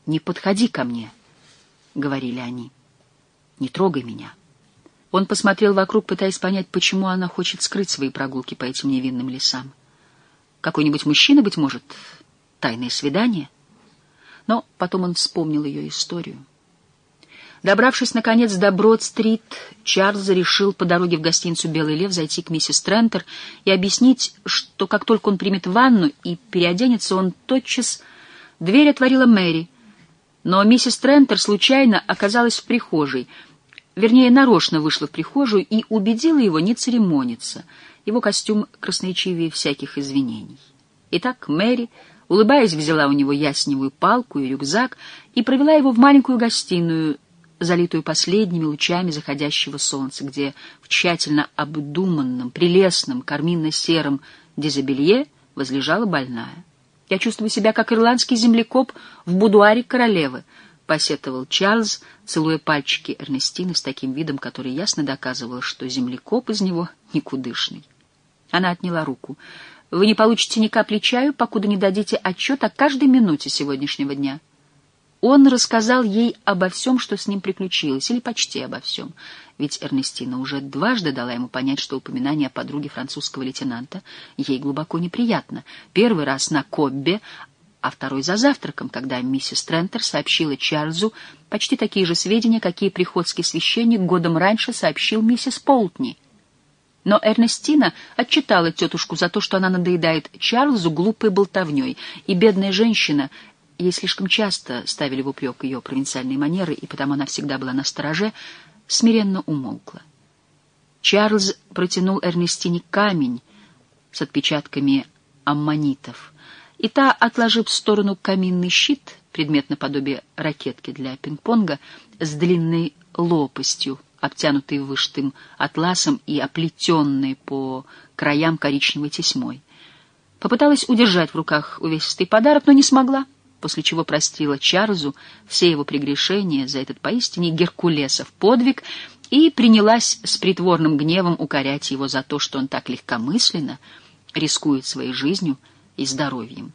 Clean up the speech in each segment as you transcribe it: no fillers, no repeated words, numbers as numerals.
«Не подходи ко мне», — говорили они. «Не трогай меня». Он посмотрел вокруг, пытаясь понять, почему она хочет скрыть свои прогулки по этим невинным лесам. Какой-нибудь мужчина, быть может, тайное свидание? Но потом он вспомнил ее историю. Добравшись, наконец, до Брод-стрит, Чарльз решил по дороге в гостиницу «Белый лев» зайти к миссис Трентер и объяснить, что как только он примет ванну и переоденется, он тотчас... Дверь отворила Мэри, но миссис Трентер случайно оказалась в прихожей, вернее, нарочно вышла в прихожую и убедила его не церемониться. Его костюм красноречивее всяких извинений. Итак, Мэри, улыбаясь, взяла у него ясневую палку и рюкзак и провела его в маленькую гостиную, залитую последними лучами заходящего солнца, где в тщательно обдуманном, прелестном, карминно-сером дезобелье возлежала больная. «Я чувствую себя, как ирландский землекоп в будуаре королевы», — посетовал Чарльз, целуя пальчики Эрнестины с таким видом, который ясно доказывал, что землекоп из него никудышный. Она отняла руку. «Вы не получите ни капли чаю, покуда не дадите отчет о каждой минуте сегодняшнего дня». Он рассказал ей обо всем, что с ним приключилось, или почти обо всем, ведь Эрнестина уже дважды дала ему понять, что упоминание о подруге французского лейтенанта ей глубоко неприятно. Первый раз на Коббе, а второй за завтраком, когда миссис Трентер сообщила Чарльзу почти такие же сведения, какие приходский священник годом раньше сообщил миссис Полтни. Но Эрнестина отчитала тетушку за то, что она надоедает Чарльзу глупой болтовней, и бедная женщина... Ей слишком часто ставили в упрек ее провинциальные манеры, и потому она всегда была настороже, смиренно умолкла. Чарльз протянул Эрнестине камень с отпечатками аммонитов, и та, отложив в сторону каминный щит, предмет наподобие ракетки для пинг-понга, с длинной лопастью, обтянутой вышитым атласом и оплетенной по краям коричневой тесьмой, попыталась удержать в руках увесистый подарок, но не смогла, после чего простила Чарльзу все его прегрешения за этот поистине геркулесов подвиг и принялась с притворным гневом укорять его за то, что он так легкомысленно рискует своей жизнью и здоровьем.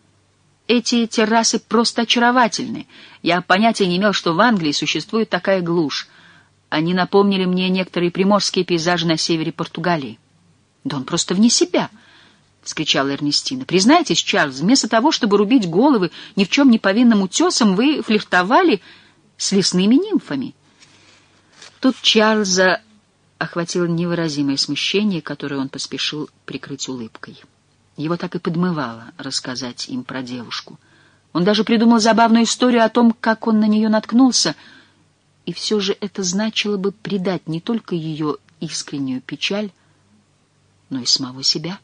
«Эти террасы просто очаровательны. Я понятия не имел, что в Англии существует такая глушь. Они напомнили мне некоторые приморские пейзажи на севере Португалии». «Да он просто вне себя!» — вскричала Эрнестина. «Признайтесь, Чарльз, вместо того, чтобы рубить головы ни в чем не повинным утесам, вы флиртовали с лесными нимфами». Тут Чарльза охватило невыразимое смущение, которое он поспешил прикрыть улыбкой. Его так и подмывало рассказать им про девушку. Он даже придумал забавную историю о том, как он на нее наткнулся, и все же это значило бы предать не только ее искреннюю печаль, но и самого себя.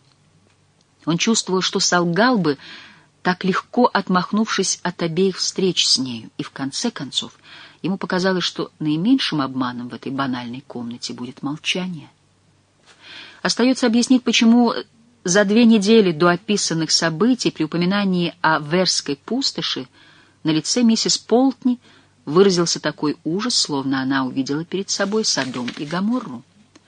Он чувствовал, что солгал бы, так легко отмахнувшись от обеих встреч с нею, и в конце концов ему показалось, что наименьшим обманом в этой банальной комнате будет молчание. Остается объяснить, почему за 2 недели до описанных событий при упоминании о Верской пустоши на лице миссис Полтни выразился такой ужас, словно она увидела перед собой Содом и Гоморру.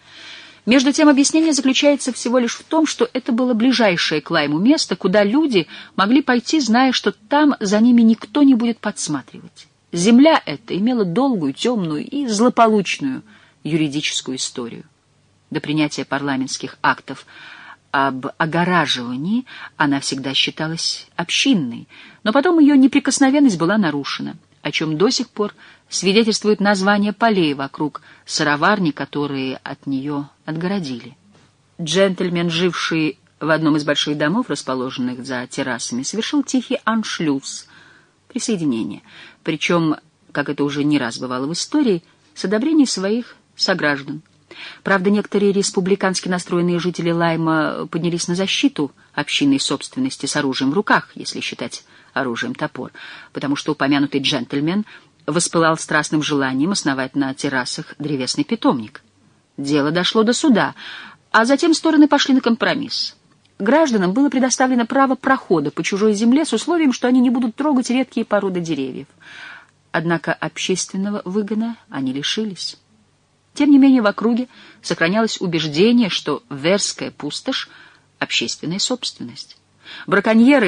Между тем, объяснение заключается всего лишь в том, что это было ближайшее к Лайму место, куда люди могли пойти, зная, что там за ними никто не будет подсматривать. Земля эта имела долгую, темную и злополучную юридическую историю. До принятия парламентских актов об огораживании она всегда считалась общинной, но потом ее неприкосновенность была нарушена, о чем до сих пор свидетельствует название полей вокруг сыроварни, которые от нее отгородили. Джентльмен, живший в одном из больших домов, расположенных за террасами, совершил тихий аншлюз, присоединение, причем, как это уже не раз бывало в истории, с одобрения своих сограждан. Правда, некоторые республикански настроенные жители Лайма поднялись на защиту общинной собственности с оружием в руках, если считать оружием топор, потому что упомянутый джентльмен воспылал страстным желанием основать на террасах древесный питомник. Дело дошло до суда, а затем стороны пошли на компромисс. Гражданам было предоставлено право прохода по чужой земле с условием, что они не будут трогать редкие породы деревьев. Однако общественного выгона они лишились. Тем не менее, в округе сохранялось убеждение, что Верская пустошь — общественная собственность. Браконьеры,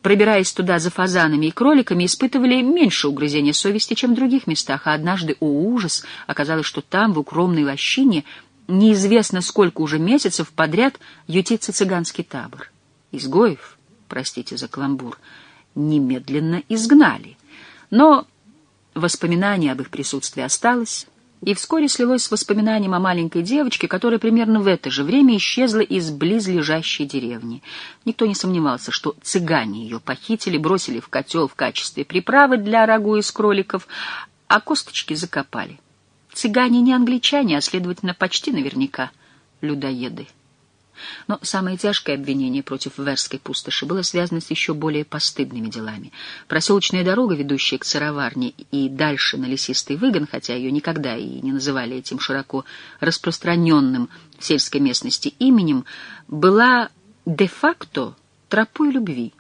пробираясь туда за фазанами и кроликами, испытывали меньше угрызения совести, чем в других местах, а однажды, о ужас, оказалось, что там, в укромной лощине, неизвестно сколько уже месяцев подряд ютится цыганский табор. Изгоев, простите за каламбур, немедленно изгнали. Но воспоминание об их присутствии осталось, и вскоре слилось с воспоминанием о маленькой девочке, которая примерно в это же время исчезла из близлежащей деревни. Никто не сомневался, что цыгане ее похитили, бросили в котел в качестве приправы для рагу из кроликов, а косточки закопали. Цыгане не англичане, а, следовательно, почти наверняка людоеды. Но самое тяжкое обвинение против Верской пустоши было связано с еще более постыдными делами. Проселочная дорога, ведущая к сыроварне и дальше на лесистый выгон, хотя ее никогда и не называли этим широко распространенным в сельской местности именем, была де-факто тропой любви.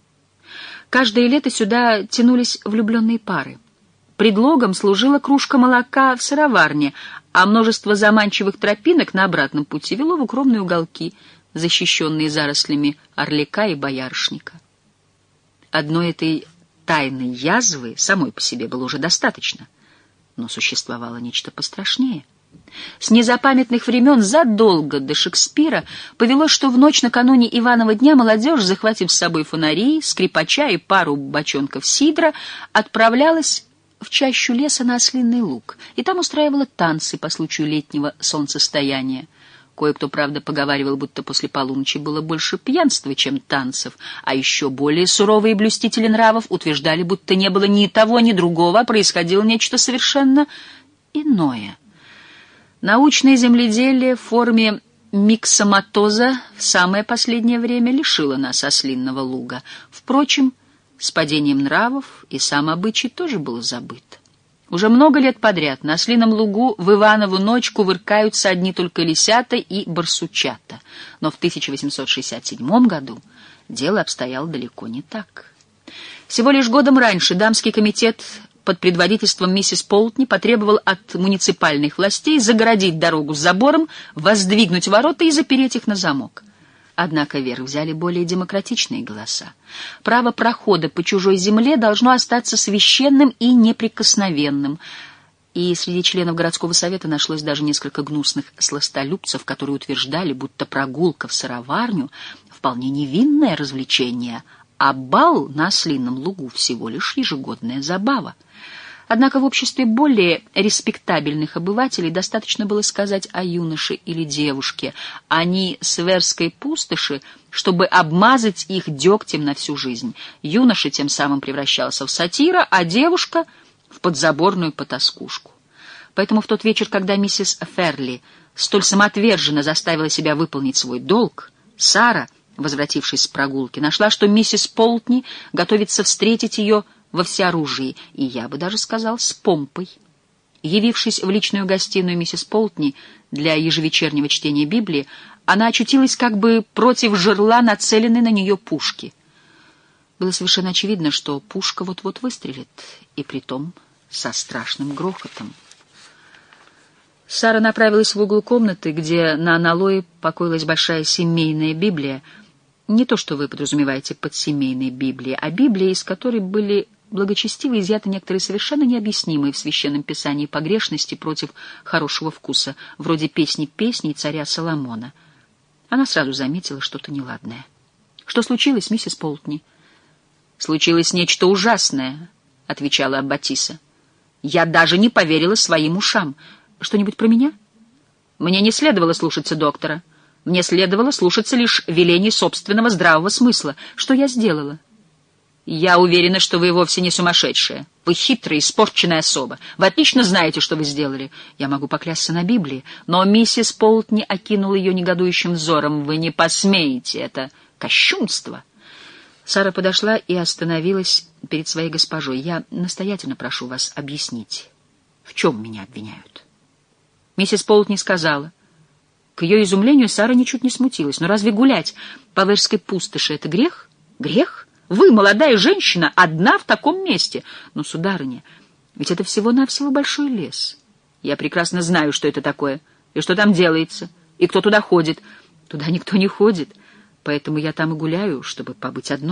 Каждое лето сюда тянулись влюбленные пары. Предлогом служила кружка молока в сыроварне, а множество заманчивых тропинок на обратном пути вело в укромные уголки, защищенные зарослями орлика и боярышника. Одной этой тайной язвы самой по себе было уже достаточно, но существовало нечто пострашнее. С незапамятных времен, задолго до Шекспира, повелось, что в ночь накануне Иванова дня молодежь, захватив с собой фонари, скрипача и пару бочонков сидра, отправлялась в чащу леса на Ослиный луг, и там устраивала танцы по случаю летнего солнцестояния. Кое-кто, правда, поговаривал, будто после полуночи было больше пьянства, чем танцев, а еще более суровые блюстители нравов утверждали, будто не было ни того, ни другого, а происходило нечто совершенно иное. Научное земледелие в форме миксоматоза в самое последнее время лишило нас Ослинного луга. Впрочем, с падением нравов и сам обычай тоже был забыт. Уже много лет подряд на Ослином лугу в Иванову ночь кувыркаются одни только лисята и барсучата. Но в 1867 году дело обстояло далеко не так. Всего лишь годом раньше дамский комитет под предводительством миссис Полтни потребовал от муниципальных властей загородить дорогу с забором, воздвигнуть ворота и запереть их на замок. Однако верх взяли более демократичные голоса. Право прохода по чужой земле должно остаться священным и неприкосновенным. И среди членов городского совета нашлось даже несколько гнусных сластолюбцев, которые утверждали, будто прогулка в сыроварню — вполне невинное развлечение, а бал на Ослином лугу всего лишь ежегодная забава. Однако в обществе более респектабельных обывателей достаточно было сказать о юноше или девушке, а не с Верской пустоши, чтобы обмазать их дегтем на всю жизнь. Юноша тем самым превращался в сатира, а девушка — в подзаборную потаскушку. Поэтому в тот вечер, когда миссис Ферли столь самоотверженно заставила себя выполнить свой долг, Сара, возвратившись с прогулки, нашла, что миссис Полтни готовится встретить ее во всеоружии, и я бы даже сказал, с помпой. Явившись в личную гостиную миссис Полтни для ежевечернего чтения Библии, она очутилась как бы против жерла нацеленной на нее пушки. Было совершенно очевидно, что пушка вот-вот выстрелит, и притом со страшным грохотом. Сара направилась в угол комнаты, где на аналое покоилась большая семейная Библия. Не то, что вы подразумеваете под семейной Библией, а Библия, из которой были благочестиво изъяты некоторые совершенно необъяснимые в Священном Писании погрешности против хорошего вкуса, вроде песни песней царя Соломона. Она сразу заметила что-то неладное. — Что случилось, миссис Полтни? — Случилось нечто ужасное, — отвечала Аббатиса. — Я даже не поверила своим ушам. Что-нибудь про меня? Мне не следовало слушаться доктора. Мне следовало слушаться лишь велений собственного здравого смысла. Что я сделала? Я уверена, что вы вовсе не сумасшедшая. Вы хитрая, испорченная особа. Вы отлично знаете, что вы сделали. Я могу поклясться на Библии. Но миссис Полтни окинула ее негодующим взором. Вы не посмеете. Это кощунство. Сара подошла и остановилась перед своей госпожой. Я настоятельно прошу вас объяснить, в чем меня обвиняют. Миссис Полтни сказала. К ее изумлению Сара ничуть не смутилась. Но разве гулять по Верской пустоши — это грех? Грех? Вы, молодая женщина, одна в таком месте. Но, сударыня, ведь это всего-навсего большой лес. Я прекрасно знаю, что это такое, и что там делается, и кто туда ходит. Туда никто не ходит, поэтому я там и гуляю, чтобы побыть одной.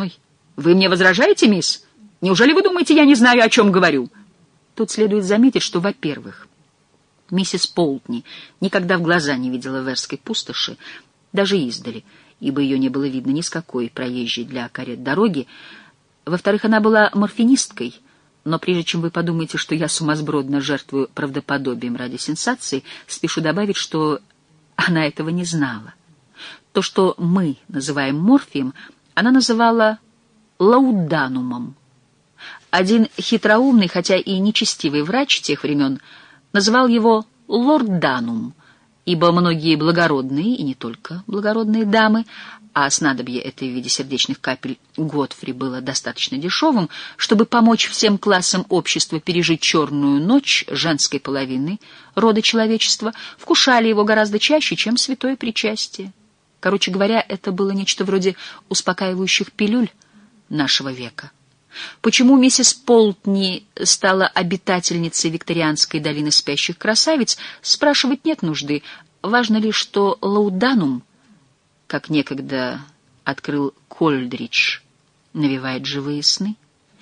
«Вы мне возражаете, мисс? Неужели вы думаете, я не знаю, о чем говорю?» Тут следует заметить, что, во-первых, миссис Полтни никогда в глаза не видела Верской пустоши, даже издали, ибо ее не было видно ни с какой проезжей для карет дороги. Во-вторых, она была морфинисткой, но прежде чем вы подумаете, что я сумасбродно жертвую правдоподобием ради сенсации, спешу добавить, что она этого не знала. То, что мы называем морфием, она называла лауданумом. Один хитроумный, хотя и нечестивый врач тех времен называл его лорданум, ибо многие благородные, и не только благородные дамы, а снадобье это в виде сердечных капель Готфри было достаточно дешевым, чтобы помочь всем классам общества пережить черную ночь женской половины рода человечества, вкушали его гораздо чаще, чем святое причастие. Короче говоря, это было нечто вроде успокаивающих пилюль нашего века. Почему миссис Полтни стала обитательницей викторианской долины спящих красавиц, спрашивать нет нужды. Важно лишь, что лауданум, как некогда открыл Кольдридж, навевает живые сны.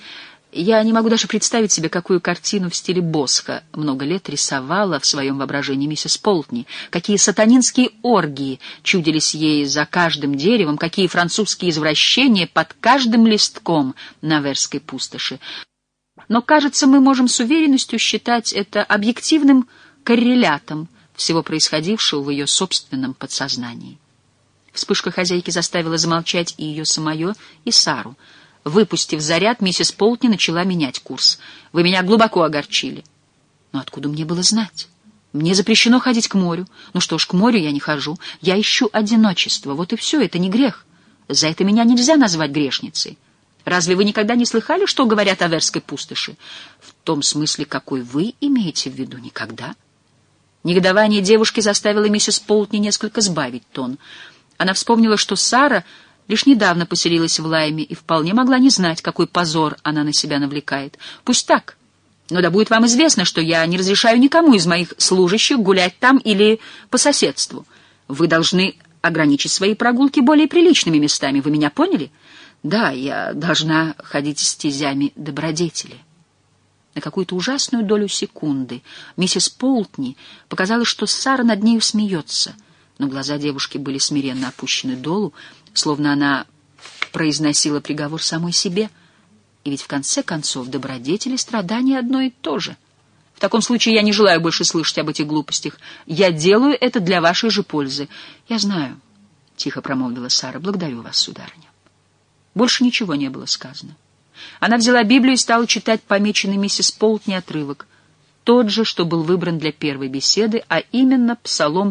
Я не могу даже представить себе, какую картину в стиле Босха много лет рисовала в своем воображении миссис Полтни, какие сатанинские оргии чудились ей за каждым деревом, какие французские извращения под каждым листком на Верской пустоши. Но, кажется, мы можем с уверенностью считать это объективным коррелятом всего происходившего в ее собственном подсознании. Вспышка хозяйки заставила замолчать и ее самое, и Сару. Выпустив заряд, миссис Полтни начала менять курс. «Вы меня глубоко огорчили». «Но откуда мне было знать? Мне запрещено ходить к морю. Ну что ж, к морю я не хожу. Я ищу одиночество. Вот и все, это не грех. За это меня нельзя назвать грешницей. Разве вы никогда не слыхали, что говорят о Верской пустоши? В том смысле, какой вы имеете в виду, никогда». Негодование девушки заставило миссис Полтни несколько сбавить тон. Она вспомнила, что Сара лишь недавно поселилась в Лайме и вполне могла не знать, какой позор она на себя навлекает. Пусть так, но да будет вам известно, что я не разрешаю никому из моих служащих гулять там или по соседству. Вы должны ограничить свои прогулки более приличными местами, вы меня поняли? Да, я должна ходить стезями добродетели. На какую-то ужасную долю секунды миссис Полтни показалось, что Сара над нею смеется, но глаза девушки были смиренно опущены долу, словно она произносила приговор самой себе. И ведь в конце концов добродетели и страдания одно и то же. В таком случае я не желаю больше слышать об этих глупостях. Я делаю это для вашей же пользы. Я знаю, — тихо промолвила Сара, — благодарю вас, сударыня. Больше ничего не было сказано. Она взяла Библию и стала читать помеченный миссис Полтни отрывок, тот же, что был выбран для первой беседы, а именно Псалом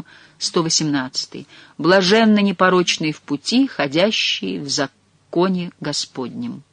118. «Блаженны непорочные в пути, ходящие в законе Господнем».